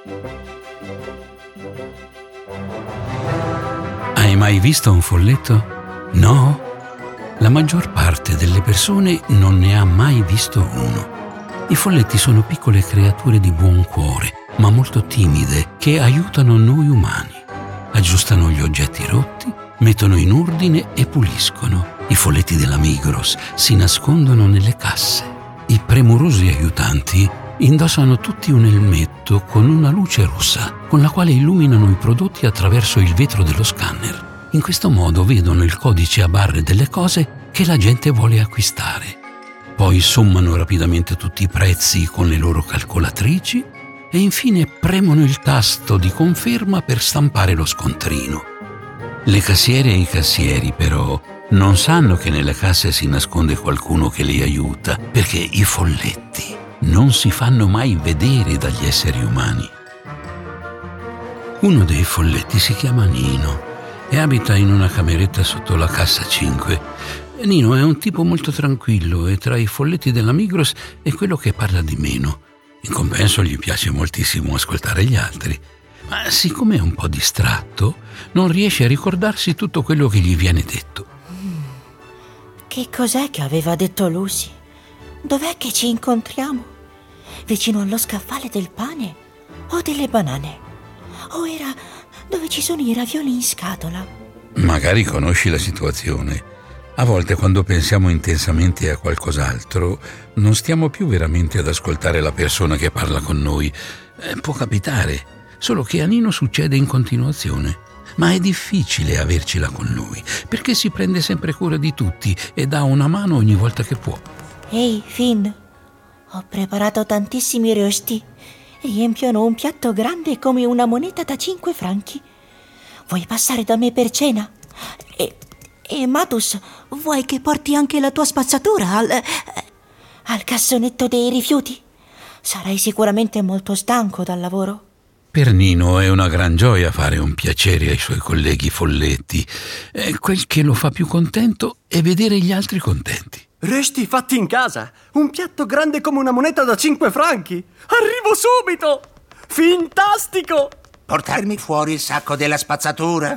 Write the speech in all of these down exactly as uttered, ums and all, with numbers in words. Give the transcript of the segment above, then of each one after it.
Hai mai visto un folletto? No? La maggior parte delle persone non ne ha mai visto uno. I folletti sono piccole creature di buon cuore, ma molto timide, che aiutano noi umani. Aggiustano gli oggetti rotti, mettono in ordine e puliscono. I folletti della Migros si nascondono nelle casse. I premurosi aiutanti indossano tutti un elmetto con una luce rossa, con la quale illuminano i prodotti attraverso il vetro dello scanner. In questo modo vedono il codice a barre delle cose che la gente vuole acquistare. Poi sommano rapidamente tutti i prezzi con le loro calcolatrici e infine premono il tasto di conferma per stampare lo scontrino. Le cassiere e i cassieri, però, non sanno che nelle casse si nasconde qualcuno che li aiuta, perché i folletti non si fanno mai vedere dagli esseri umani. Uno dei folletti si chiama Nino e abita in una cameretta sotto la cassa cinque. Nino è un tipo molto tranquillo e tra i folletti della Migros è quello che parla di meno. In compenso gli piace moltissimo ascoltare gli altri, ma siccome è un po' distratto, non riesce a ricordarsi tutto quello che gli viene detto. Che cos'è che aveva detto Lucy? Dov'è che ci incontriamo? Vicino allo scaffale del pane o delle banane? O era dove ci sono i ravioli in scatola? Magari conosci la situazione. A volte quando pensiamo intensamente a qualcos'altro non stiamo più veramente ad ascoltare la persona che parla con noi. Eh, può capitare, solo che a Nino succede in continuazione. Ma è difficile avercela con lui, perché si prende sempre cura di tutti e dà una mano ogni volta che può. Ehi, Finn, ho preparato tantissimi rosti. Riempiono un piatto grande come una moneta da cinque franchi. Vuoi passare da me per cena? E, e Matus, vuoi che porti anche la tua spazzatura al, al cassonetto dei rifiuti? Sarai sicuramente molto stanco dal lavoro. Per Nino è una gran gioia fare un piacere ai suoi colleghi folletti. E quel che lo fa più contento è vedere gli altri contenti. Resti fatti in casa, un piatto grande come una moneta da cinque franchi. Arrivo subito! Fantastico! Portarmi fuori il sacco della spazzatura?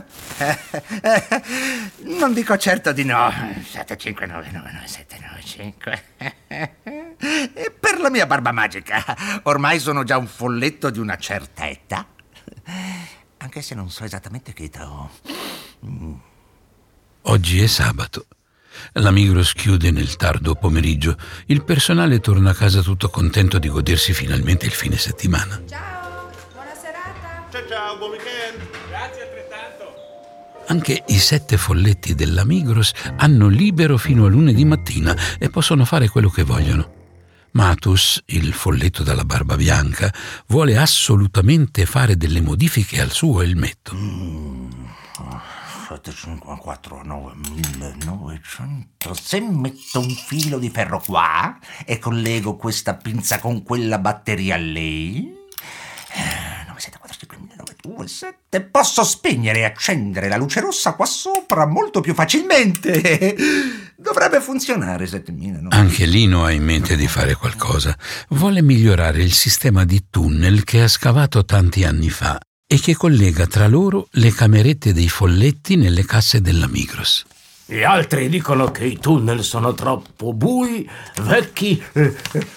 Non dico certo di no. sette cinque nove nove nove sette nove cinque. E per la mia barba magica, ormai sono già un folletto di una certa età. Anche se non so esattamente che età ho. Mm. Oggi è sabato. La Migros chiude nel tardo pomeriggio. Il personale torna a casa tutto contento di godersi finalmente il fine settimana. Ciao, buona serata. Ciao ciao, buon weekend. Grazie altrettanto. Anche i sette folletti della Migros hanno libero fino a lunedì mattina e possono fare quello che vogliono. Matus, il folletto dalla barba bianca, vuole assolutamente fare delle modifiche al suo elmetto. Mm. sette cinque quattro nove millenovecento. Se metto un filo di ferro qua e collego questa pinza con quella batteria lì, nove sette quattro cinque nove due sette, posso spegnere e accendere la luce rossa qua sopra molto più facilmente. Dovrebbe funzionare. settemila. Anche Lino ha in mente di fare qualcosa. Vuole migliorare il sistema di tunnel che ha scavato tanti anni fa e che collega tra loro le camerette dei folletti nelle casse della Migros. Gli altri dicono che i tunnel sono troppo bui, vecchi eh,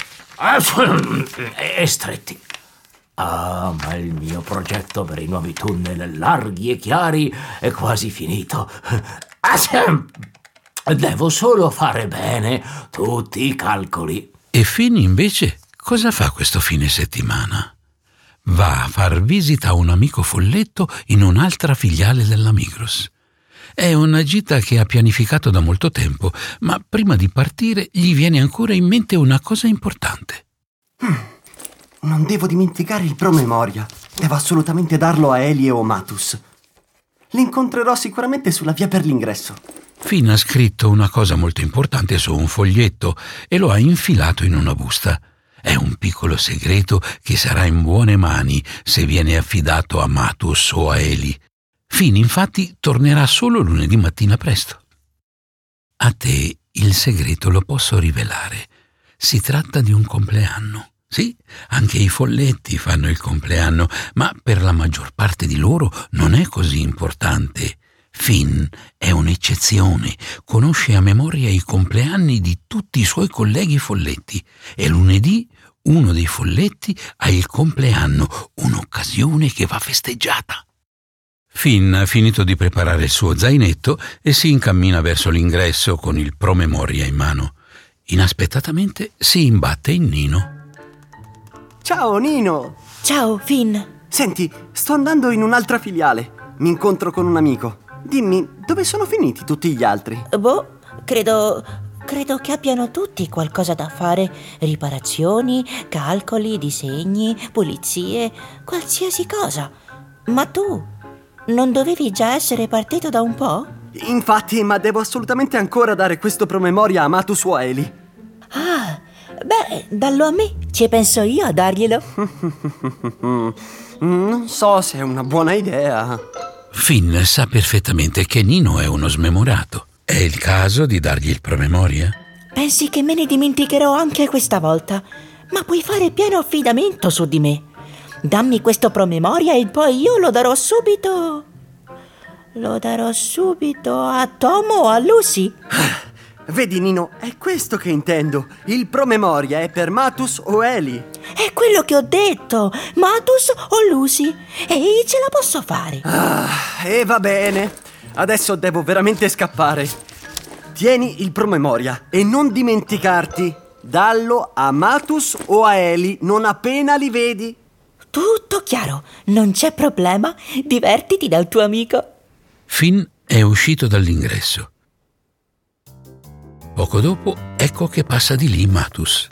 eh, e stretti. Ah, ma il mio progetto per i nuovi tunnel larghi e chiari è quasi finito. Devo solo fare bene tutti i calcoli. E Finn invece cosa fa questo fine settimana? Va a far visita a un amico folletto in un'altra filiale della Migros. È una gita che ha pianificato da molto tempo, ma prima di partire gli viene ancora in mente una cosa importante. Hmm, non devo dimenticare il promemoria. Devo assolutamente darlo a Elie o Matus. Li incontrerò sicuramente sulla via per l'ingresso. Finn ha scritto una cosa molto importante su un foglietto e lo ha infilato in una busta. È un piccolo segreto che sarà in buone mani se viene affidato a Matus o a Eli. Finn, infatti, tornerà solo lunedì mattina presto. A te il segreto lo posso rivelare. Si tratta di un compleanno. Sì, anche i folletti fanno il compleanno, ma per la maggior parte di loro non è così importante. Finn è un'eccezione, conosce a memoria i compleanni di tutti i suoi colleghi folletti e lunedì uno dei folletti ha il compleanno, un'occasione che va festeggiata. Finn ha finito di preparare il suo zainetto e si incammina verso l'ingresso con il promemoria in mano. Inaspettatamente si imbatte in Nino. Ciao Nino! Ciao, Finn. Senti, sto andando in un'altra filiale. Mi incontro con un amico. Dimmi, dove sono finiti tutti gli altri? Boh, credo... credo che abbiano tutti qualcosa da fare. Riparazioni, calcoli, disegni, pulizie, qualsiasi cosa. Ma tu, non dovevi già essere partito da un po'? Infatti, ma devo assolutamente ancora dare questo promemoria a Matus o Eli. Ah, beh, dallo a me. Ci penso io a darglielo. Non so se è una buona idea. Finn sa perfettamente che Nino è uno smemorato. È il caso di dargli il promemoria? Pensi che me ne dimenticherò anche questa volta? Ma puoi fare pieno affidamento su di me. Dammi questo promemoria e poi io lo darò subito. Lo darò subito a Tom o a Lucy. Vedi Nino, è questo che intendo. Il promemoria è per Matus o Eli. È quello che ho detto. Matus o Lucy. E ce la posso fare. Ah, e va bene. Adesso devo veramente scappare. Tieni il promemoria e non dimenticarti. Dallo a Matus o a Eli non appena li vedi. Tutto chiaro. Non c'è problema. Divertiti dal tuo amico. Finn è uscito dall'ingresso. Poco dopo, ecco che passa di lì Matus.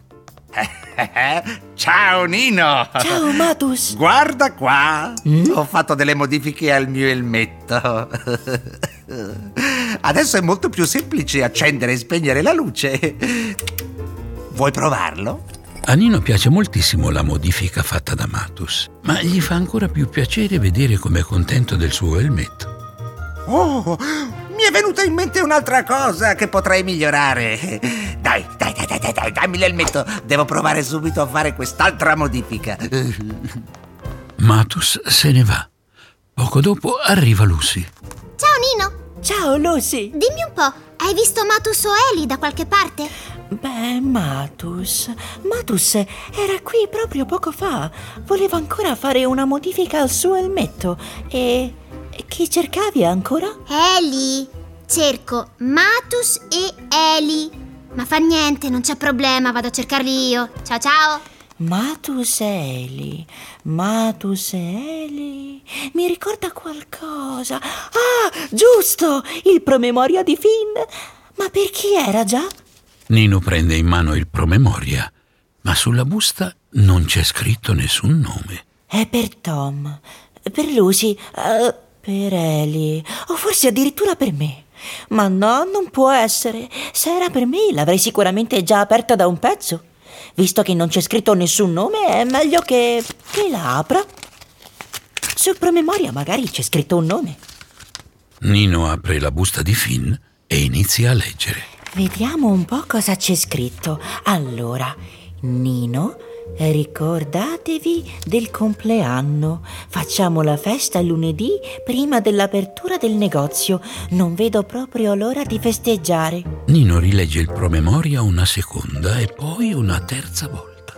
Ciao Nino! Ciao Matus! Guarda qua! Mm? Ho fatto delle modifiche al mio elmetto. Adesso è molto più semplice accendere e spegnere la luce. Vuoi provarlo? A Nino piace moltissimo la modifica fatta da Matus, ma gli fa ancora più piacere vedere com'è contento del suo elmetto. Oh, mi è venuta in mente un'altra cosa che potrei migliorare. Dai, dai, dai, dai, dai, dammi l'elmetto. Devo provare subito a fare quest'altra modifica. Matus se ne va. Poco dopo arriva Lucy. Ciao Nino. Ciao Lucy. Dimmi un po', hai visto Matus o Eli da qualche parte? Beh, Matus... Matus era qui proprio poco fa. Voleva ancora fare una modifica al suo elmetto. E... chi cercavi ancora? Eli. Cerco Matus e Eli. Ma fa niente, non c'è problema, vado a cercarli io. Ciao ciao. Matus e Eli. Matus e Eli. Mi ricorda qualcosa. Ah, giusto! Il promemoria di Finn. Ma per chi era già? Nino prende in mano il promemoria, ma sulla busta non c'è scritto nessun nome. È per Tom, per Lucy, uh, per Eli, o forse addirittura per me. Ma no, non può essere. Se era per me, l'avrei sicuramente già aperta da un pezzo. Visto che non c'è scritto nessun nome, è meglio che, che la apra. Sul promemoria magari c'è scritto un nome. Nino apre la busta di Finn e inizia a leggere. Vediamo un po' cosa c'è scritto. Allora, Nino, ricordatevi del compleanno. Facciamo la festa lunedì prima dell'apertura del negozio. Non vedo proprio l'ora di festeggiare. Nino rilegge il promemoria una seconda e poi una terza volta.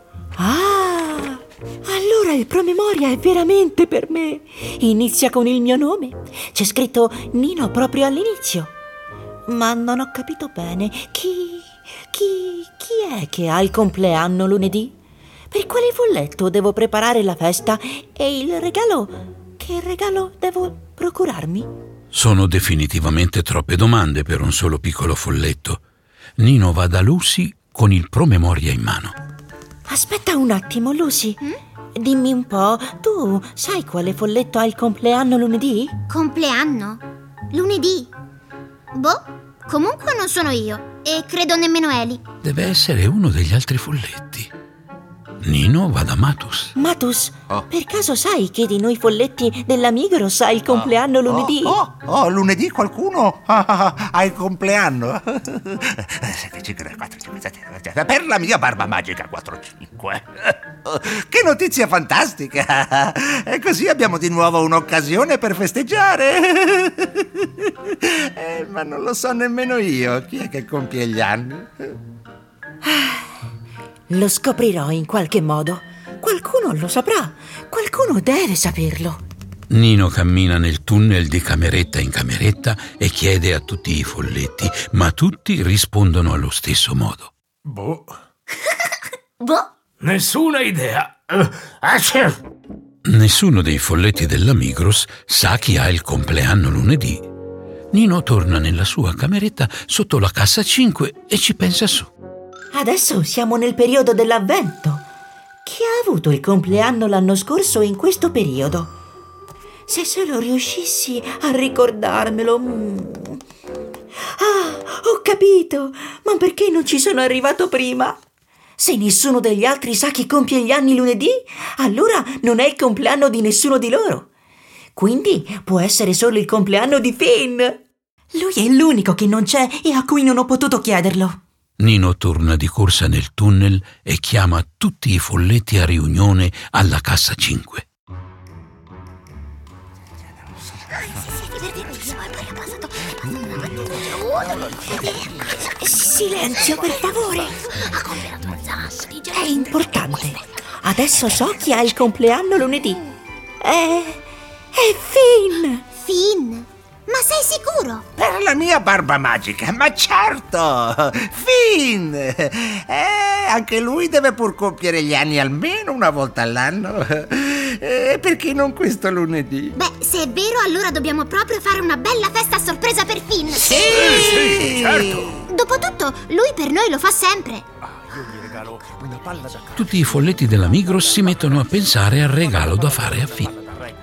Ah, allora il promemoria è veramente per me. Inizia con il mio nome. C'è scritto Nino proprio all'inizio. Ma non ho capito bene. Chi... chi... chi è che ha il compleanno lunedì? Per quale folletto devo preparare la festa? E il regalo? Che regalo devo procurarmi? Sono definitivamente troppe domande per un solo piccolo folletto. Nino va da Lucy con il promemoria in mano. Aspetta un attimo, Lucy. Mm? Dimmi un po', tu sai quale folletto ha il compleanno lunedì? Compleanno? Lunedì? Boh, comunque non sono io e credo nemmeno Eli. Deve essere uno degli altri folletti. Nino va da Matus. Matus, Oh. per caso sai che di noi folletti della Migros ha il compleanno lunedì? Oh, oh, oh, lunedì qualcuno ah, ah, ha il compleanno. Per la mia barba magica quattro cinque. Che notizia fantastica! E così abbiamo di nuovo un'occasione per festeggiare. Eh, ma non lo so nemmeno io chi è che compie gli anni. Lo scoprirò in qualche modo. Qualcuno lo saprà. Qualcuno deve saperlo. Nino cammina nel tunnel di cameretta in cameretta e chiede a tutti i folletti, ma tutti rispondono allo stesso modo. Boh, Boh. nessuna idea. Eh, ah, c'è. Nessuno dei folletti della Migros sa chi ha il compleanno lunedì. Nino torna nella sua cameretta sotto la cassa cinque e ci pensa su. Adesso siamo nel periodo dell'avvento. Chi ha avuto il compleanno l'anno scorso in questo periodo? Se solo riuscissi a ricordarmelo. mm. Ah, ho capito! Ma perché non ci sono arrivato prima? Se nessuno degli altri sa chi compie gli anni lunedì, allora non è il compleanno di nessuno di loro. Quindi può essere solo il compleanno di Finn. Lui è l'unico che non c'è e a cui non ho potuto chiederlo. Nino torna di corsa nel tunnel e chiama tutti i folletti a riunione alla cassa cinque. Silenzio, per favore. È importante. Adesso so chi ha il compleanno lunedì. È... è Finn. Finn? Ma sei sicuro? Per la mia barba magica, ma certo! Finn! Eh, anche lui deve pur compiere gli anni almeno una volta all'anno. Eh, perché non questo lunedì? Beh, se è vero, allora dobbiamo proprio fare una bella festa a sorpresa per Finn. Sì! sì, certo. Dopotutto, lui per noi lo fa sempre. Tutti i folletti della Migros si mettono a pensare al regalo da fare a Finn.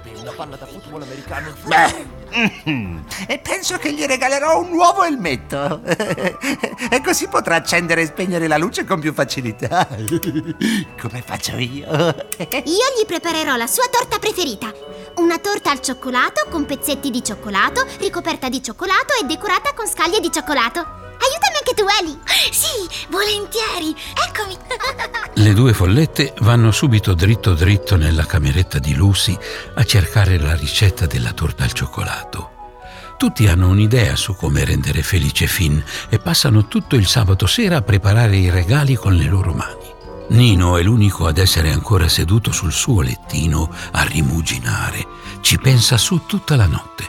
Beh, mm, e penso che gli regalerò un nuovo elmetto. E così potrà accendere e spegnere la luce con più facilità. Come faccio io? Io gli preparerò la sua torta preferita. Una torta al cioccolato con pezzetti di cioccolato, ricoperta di cioccolato e decorata con scaglie di cioccolato. Aiutami anche tu, Eli. Sì, volentieri. Eccomi. Le due follette vanno subito dritto dritto nella cameretta di Lucy a cercare la ricetta della torta al cioccolato. Tutti hanno un'idea su come rendere felice Finn e passano tutto il sabato sera a preparare i regali con le loro mani. Nino è l'unico ad essere ancora seduto sul suo lettino a rimuginare. Ci pensa su tutta la notte.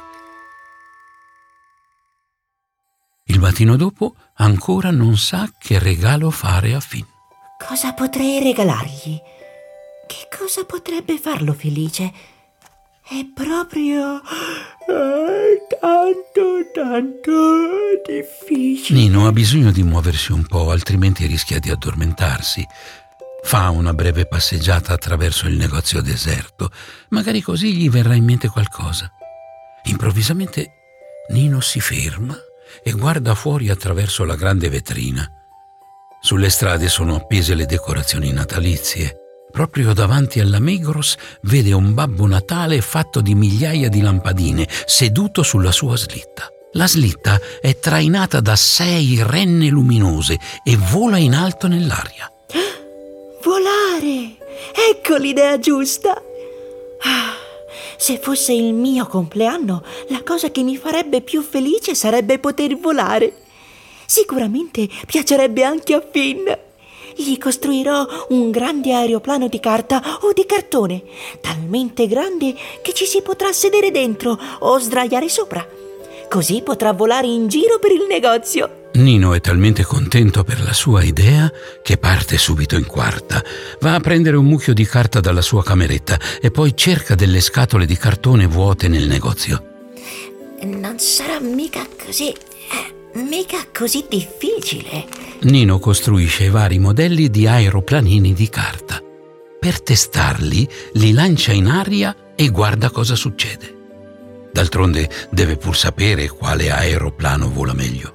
Il mattino dopo ancora non sa che regalo fare a Finn. Cosa potrei regalargli? Che cosa potrebbe farlo felice? È proprio... è tanto, tanto difficile. Nino ha bisogno di muoversi un po', altrimenti rischia di addormentarsi. Fa una breve passeggiata attraverso il negozio deserto. Magari così gli verrà in mente qualcosa. Improvvisamente Nino si ferma e guarda fuori attraverso la grande vetrina. Sulle strade sono appese le decorazioni natalizie. Proprio davanti alla Migros vede un Babbo Natale fatto di migliaia di lampadine, seduto sulla sua slitta. La slitta è trainata da sei renne luminose e vola in alto nell'aria. Volare! Ecco l'idea giusta! Ah, se fosse il mio compleanno, la cosa che mi farebbe più felice sarebbe poter volare. Sicuramente piacerebbe anche a Finn. Gli costruirò un grande aeroplano di carta o di cartone, talmente grande che ci si potrà sedere dentro o sdraiare sopra. Così potrà volare in giro per il negozio. Nino è talmente contento per la sua idea che parte subito in quarta. Va a prendere un mucchio di carta dalla sua cameretta e poi cerca delle scatole di cartone vuote nel negozio. Non sarà mica così... mica così difficile. Nino costruisce vari modelli di aeroplanini di carta. Per testarli, li lancia in aria e guarda cosa succede. D'altronde deve pur sapere quale aeroplano vola meglio.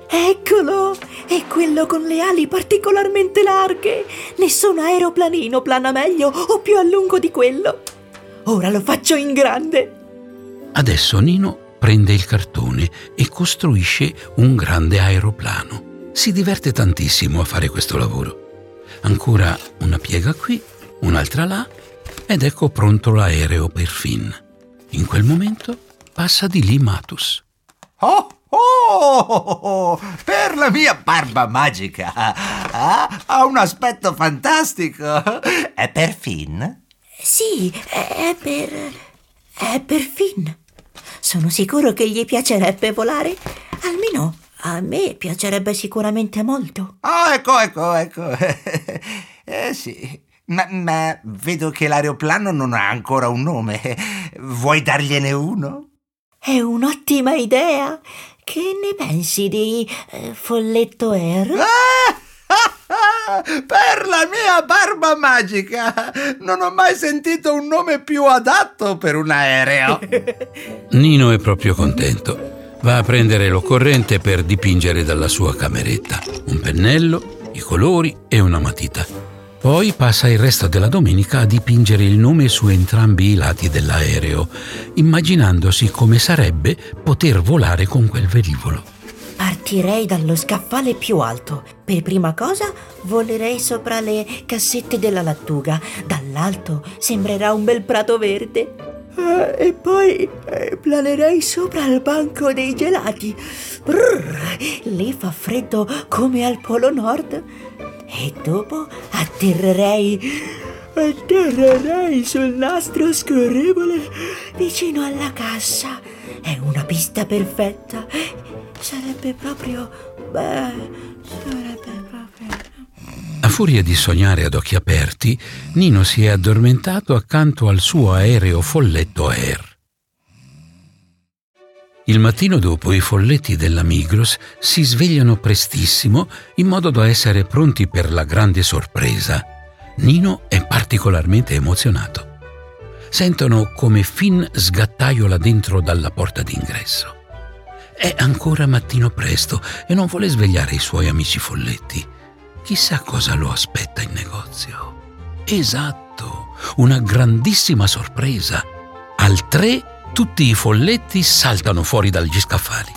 Eccolo! È quello con le ali particolarmente larghe. Nessun aeroplanino plana meglio o più a lungo di quello. Ora lo faccio in grande. Adesso Nino prende il cartone e costruisce un grande aeroplano. Si diverte tantissimo a fare questo lavoro. Ancora una piega qui, un'altra là, ed ecco pronto l'aereo per Finn. In quel momento passa di lì Matus. Oh, oh, per la mia barba magica! Ah, ha un aspetto fantastico! È per Finn? Sì, è per... è per Finn. Sono sicuro che gli piacerebbe volare. Almeno a me piacerebbe sicuramente molto. Oh, ecco, ecco, ecco. Eh sì, ma, ma vedo che l'aeroplano non ha ancora un nome. Vuoi dargliene uno? È un'ottima idea. Che ne pensi di eh, Folletto Air? Ah! Per la mia barba magica! Non ho mai sentito un nome più adatto per un aereo. Nino è proprio contento. Va a prendere l'occorrente per dipingere dalla sua cameretta. Un pennello, i colori e una matita. Poi passa il resto della domenica a dipingere il nome su entrambi i lati dell'aereo, immaginandosi come sarebbe poter volare con quel velivolo. Partirei dallo scaffale più alto. Per prima cosa volerei sopra le cassette della lattuga. Dall'alto sembrerà un bel prato verde. Eh, e poi eh, planerei sopra il banco dei gelati. Brrr, lì fa freddo come al Polo Nord. E dopo atterrerei, atterrerei sul nastro scorrevole vicino alla cassa. È una pista perfetta. Sarebbe proprio... beh, sarebbe proprio... A furia di sognare ad occhi aperti, Nino si è addormentato accanto al suo aereo Folletto Air. Il mattino dopo i folletti della Migros si svegliano prestissimo in modo da essere pronti per la grande sorpresa. Nino è particolarmente emozionato. Sentono come Finn sgattaiola dentro dalla porta d'ingresso. È ancora mattino presto e non vuole svegliare i suoi amici folletti. Chissà cosa lo aspetta in negozio. Esatto, una grandissima sorpresa. Al tre tutti i folletti saltano fuori dagli scaffali.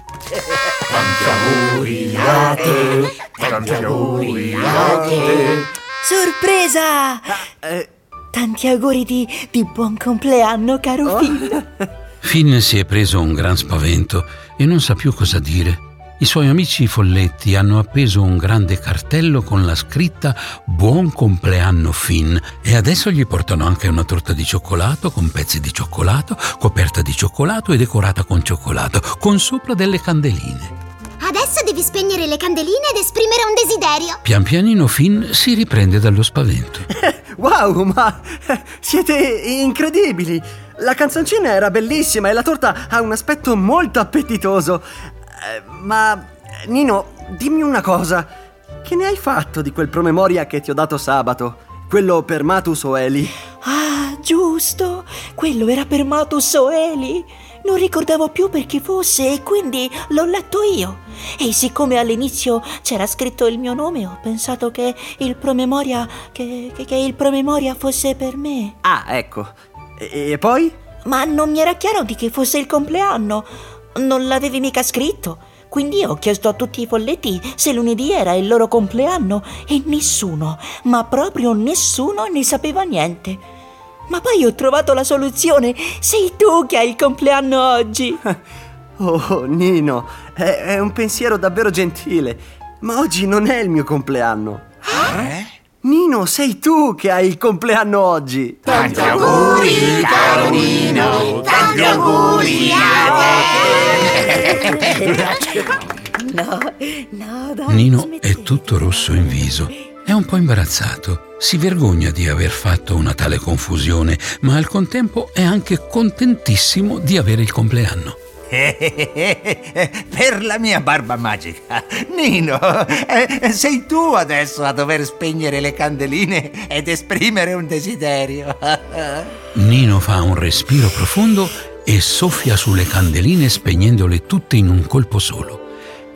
Tanti auguri a te, tanti auguri a te. Sorpresa! Eh, Tanti auguri di, di buon compleanno, caro Oh. Finn. Finn si è preso un gran spavento e non sa più cosa dire. I suoi amici folletti hanno appeso un grande cartello con la scritta Buon compleanno Finn e adesso gli portano anche una torta di cioccolato con pezzi di cioccolato, coperta di cioccolato e decorata con cioccolato, con sopra delle candeline. Adesso devi spegnere le candeline ed esprimere un desiderio. Pian pianino Finn si riprende dallo spavento. wow, ma eh, siete incredibili! La canzoncina era bellissima e la torta ha un aspetto molto appetitoso. Eh, ma, Nino, dimmi una cosa. Che ne hai fatto di quel promemoria che ti ho dato sabato? Quello per Matus o Eli? Ah, giusto! Quello era per Matus o Eli. Non ricordavo più per chi fosse e quindi l'ho letto io. E siccome all'inizio c'era scritto il mio nome, ho pensato che il promemoria che, che, che il promemoria fosse per me. Ah, ecco. E, e poi? Ma non mi era chiaro di che fosse il compleanno. Non l'avevi mica scritto. Quindi ho chiesto a tutti i folletti se lunedì era il loro compleanno e nessuno, ma proprio nessuno ne sapeva niente. Ma poi ho trovato la soluzione. Sei tu che hai il compleanno oggi. Oh, Nino, è, è un pensiero davvero gentile. Ma oggi non è il mio compleanno. Eh? Nino, sei tu che hai il compleanno oggi. Tanti auguri, caro Nino, tanti auguri a te. No, no, dai, Nino smettete. è tutto rosso in viso. È un po' imbarazzato. Si vergogna di aver fatto una tale confusione, ma al contempo è anche contentissimo di avere il compleanno. Per la mia barba magica. Nino, eh, sei tu adesso a dover spegnere le candeline ed esprimere un desiderio. Nino fa un respiro profondo e soffia sulle candeline spegnendole tutte in un colpo solo.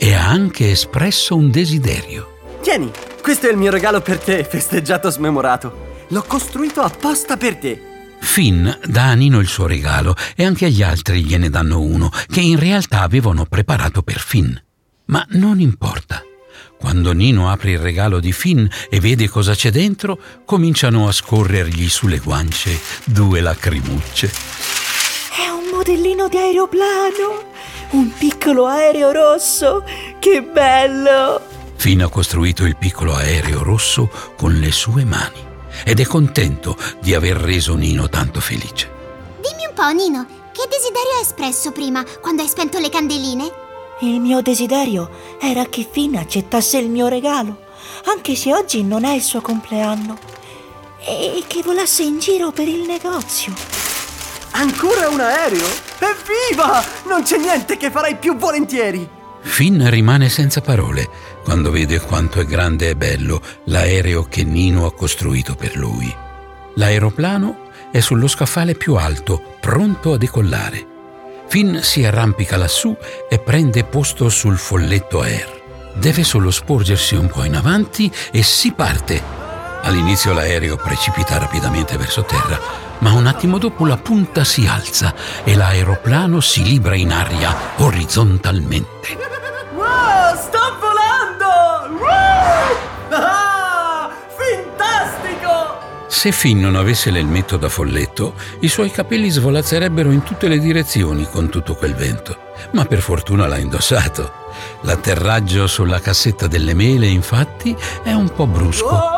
e ha anche espresso un desiderio. Tieni, questo è il mio regalo per te, festeggiato smemorato. L'ho costruito apposta per te. Finn dà a Nino il suo regalo e anche agli altri gliene danno uno, che in realtà avevano preparato per Finn. Ma non importa. Quando Nino apre il regalo di Finn e vede cosa c'è dentro, cominciano a scorrergli sulle guance due lacrimucce. È un modellino di aeroplano, un piccolo aereo rosso, che bello! Finn ha costruito il piccolo aereo rosso con le sue mani ed è contento di aver reso Nino tanto felice. Dimmi un po', Nino, che desiderio hai espresso prima, quando hai spento le candeline? Il mio desiderio era che Finn accettasse il mio regalo, anche se oggi non è il suo compleanno, e che volasse in giro per il negozio. Ancora un aereo? Evviva! Non c'è niente che farei più volentieri! Finn rimane senza parole quando vede quanto è grande e bello l'aereo che Nino ha costruito per lui. L'aeroplano è sullo scaffale più alto, pronto a decollare. Finn si arrampica lassù e prende posto sul folletto Air. Deve solo sporgersi un po' in avanti e si parte. All'inizio l'aereo precipita rapidamente verso terra, ma un attimo dopo la punta si alza e l'aeroplano si libra in aria orizzontalmente. Wow, sto volando! Wow! Ah, fantastico! Se Finn non avesse l'elmetto da folletto, i suoi capelli svolazzerebbero in tutte le direzioni con tutto quel vento. Ma per fortuna l'ha indossato. L'atterraggio sulla cassetta delle mele, infatti, è un po' brusco.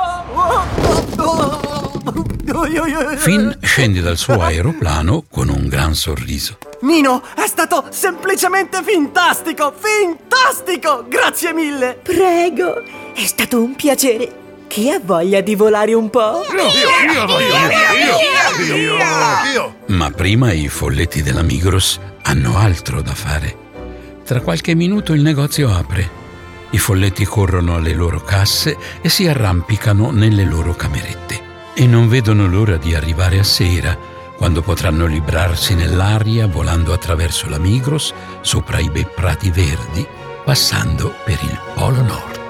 Finn scende dal suo aeroplano con un gran sorriso. Nino, è stato semplicemente fantastico! Fantastico! Grazie mille! Prego, è stato un piacere. Chi ha voglia di volare un po'? Io, io voglio, io, io, io, io. Ma prima i folletti della Migros hanno altro da fare. Tra qualche minuto il negozio apre. I folletti corrono alle loro casse e si arrampicano nelle loro camerette. E non vedono l'ora di arrivare a sera, quando potranno librarsi nell'aria volando attraverso la Migros, sopra i bei prati verdi, passando per il Polo Nord.